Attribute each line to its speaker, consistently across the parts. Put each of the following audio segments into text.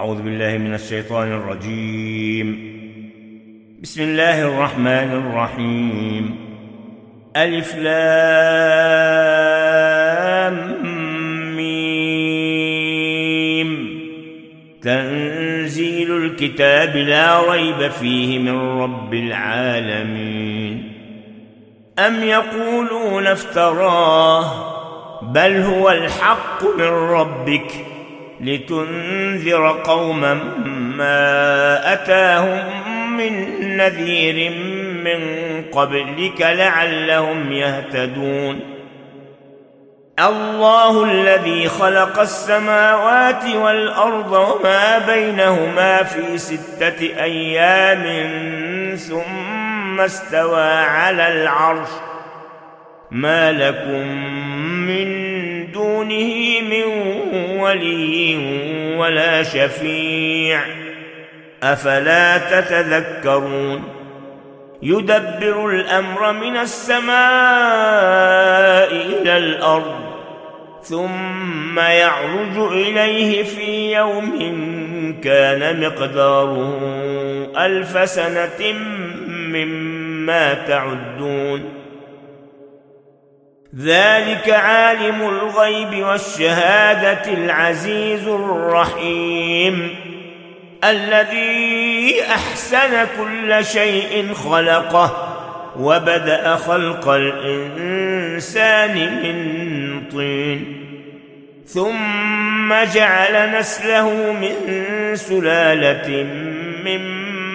Speaker 1: أعوذ بالله من الشيطان الرجيم. بسم الله الرحمن الرحيم. ألف لام ميم. تنزيل الكتاب لا ريب فيه من رب العالمين. أم يقولون افتراه بل هو الحق من ربك لتنذر قوما ما أتاهم من نذير من قبلك لعلهم يهتدون. الله الذي خلق السماوات والأرض وما بينهما في 6 أيام ثم استوى على العرش ما لكم من دونه من ولي ولا شفيع أفلا تتذكرون. يدبر الأمر من السماء إلى الأرض ثم يعرج إليه في يوم كان مقداره 1000 سنة مما تعدون. ذلك عالم الغيب والشهادة العزيز الرحيم الذي أحسن كل شيء خلقه وبدأ خلق الإنسان من طين ثم جعل نسله من سلالة من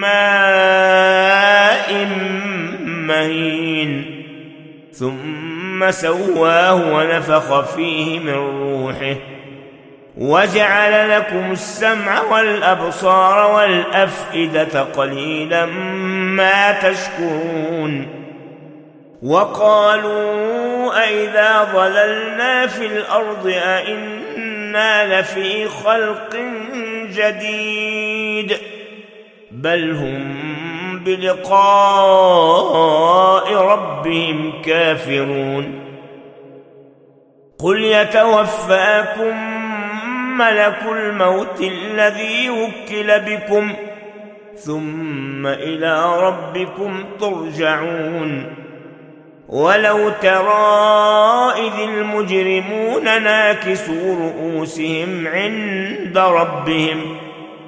Speaker 1: ماء مهين ثم سواه ونفخ فيه من روحه وجعل لكم السمع والأبصار والأفئدة قليلا ما تشكرون. وقالوا أئذا ضللنا في الأرض أئنا لفي خلق جديد بل هم بلقاء ربهم كافرون. قل يتوفاكم ملك الموت الذي وكل بكم ثم إلى ربكم ترجعون. ولو ترى إذ المجرمون ناكسوا رؤوسهم عند ربهم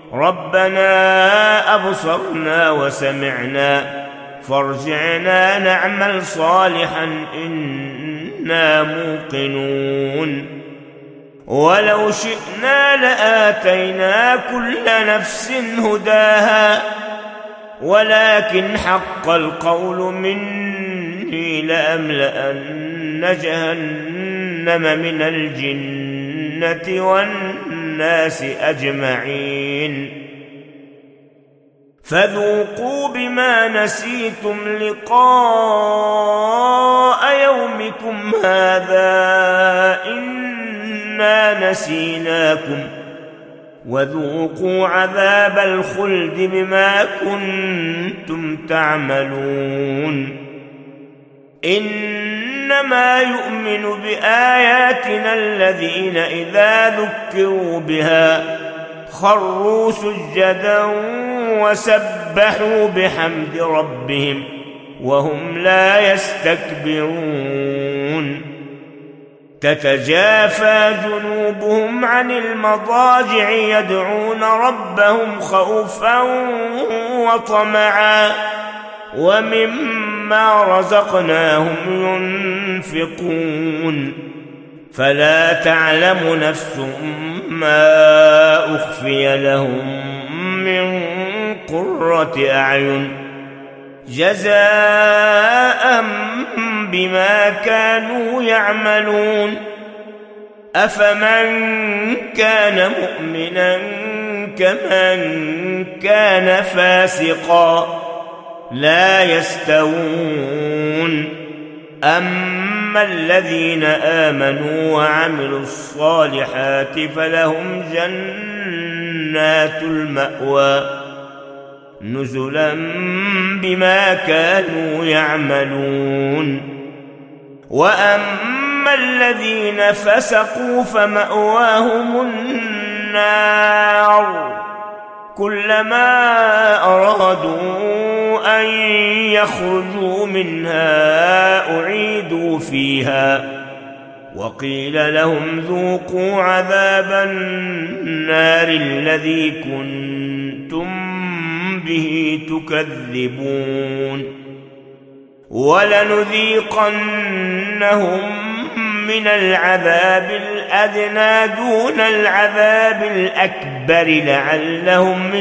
Speaker 1: ربنا أبصرنا وسمعنا فارجعنا نعمل صالحا إنا موقنون. ولو شئنا لآتينا كل نفس هداها ولكن حق القول مني لأملأن جهنم من الجنة والناس أجمعين. فذوقوا بما نسيتم لقاء يومكم هذا إنا نسيناكم وذوقوا عذاب الخلد بما كنتم تعملون. إنما يؤمن بآياتنا الذين إذا ذكروا بها خروا سجدا وسبحوا بحمد ربهم وهم لا يستكبرون. تتجافى جنوبهم عن المضاجع يدعون ربهم خوفا وطمعا ومما رزقناهم ينفقون. فلا تعلم نفس ما أخفي لهم من قرة أعين جزاء بما كانوا يعملون. أفمن كان مؤمنا كمن كان فاسقا لا يستوون. أما الذين آمنوا وعملوا الصالحات فلهم جنات المأوى نزلا بما كانوا يعملون. وأما الذين فسقوا فمأواهم النار كلما أرادوا أن يخرجوا منها أعيدوا فيها وقيل لهم ذوقوا عذاب النار الذي كنتم به تكذبون ولنذيقنهم من العذاب الأدنى دون العذاب الأكبر لعلهم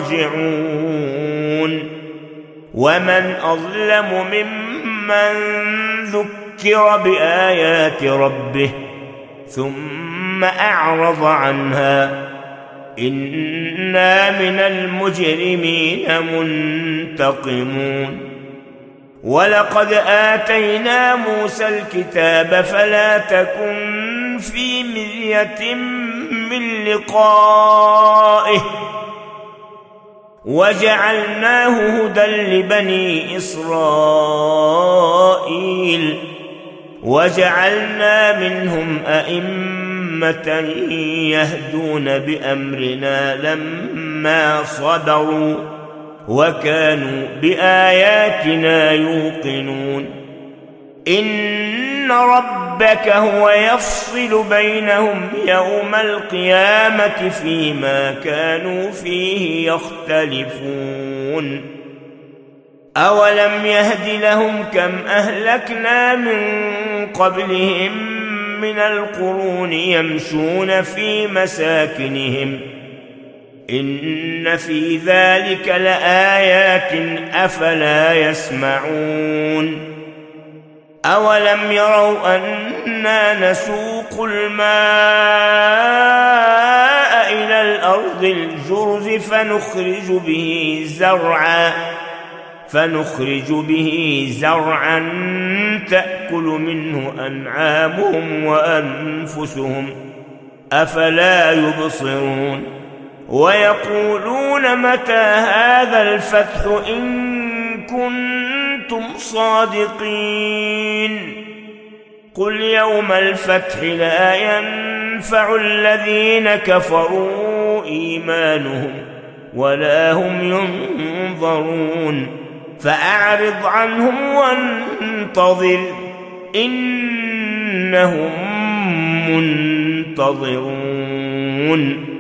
Speaker 1: يرجعون ومن أظلم ممن ذكر بآيات ربه ثم أعرض عنها إنا من المجرمين منتقمون ولقد آتينا موسى الكتاب فلا تكن في مرية من لقائه وجعلناه هدى لبني إسرائيل وجعلنا منهم أئمة يهدون بأمرنا لما صبروا وكانوا بآياتنا يوقنون إن ربك هو يفصل بينهم يوم القيامة فيما كانوا فيه يختلفون أولم يهد لهم كم أهلكنا من قبلهم من القرون يمشون في مساكنهم إن في ذلك لآيات أفلا يسمعون أولم يروا أنا نسوق الماء إلى الأرض الجرز فنخرج به زرعا تأكل منه أنعامهم وأنفسهم أفلا يبصرون ويقولون متى هذا الفتح إن كنتم صادقين قل يوم الفتح لا ينفع الذين كفروا إيمانهم ولا هم ينظرون فأعرض عنهم وانتظر إنهم منتظرون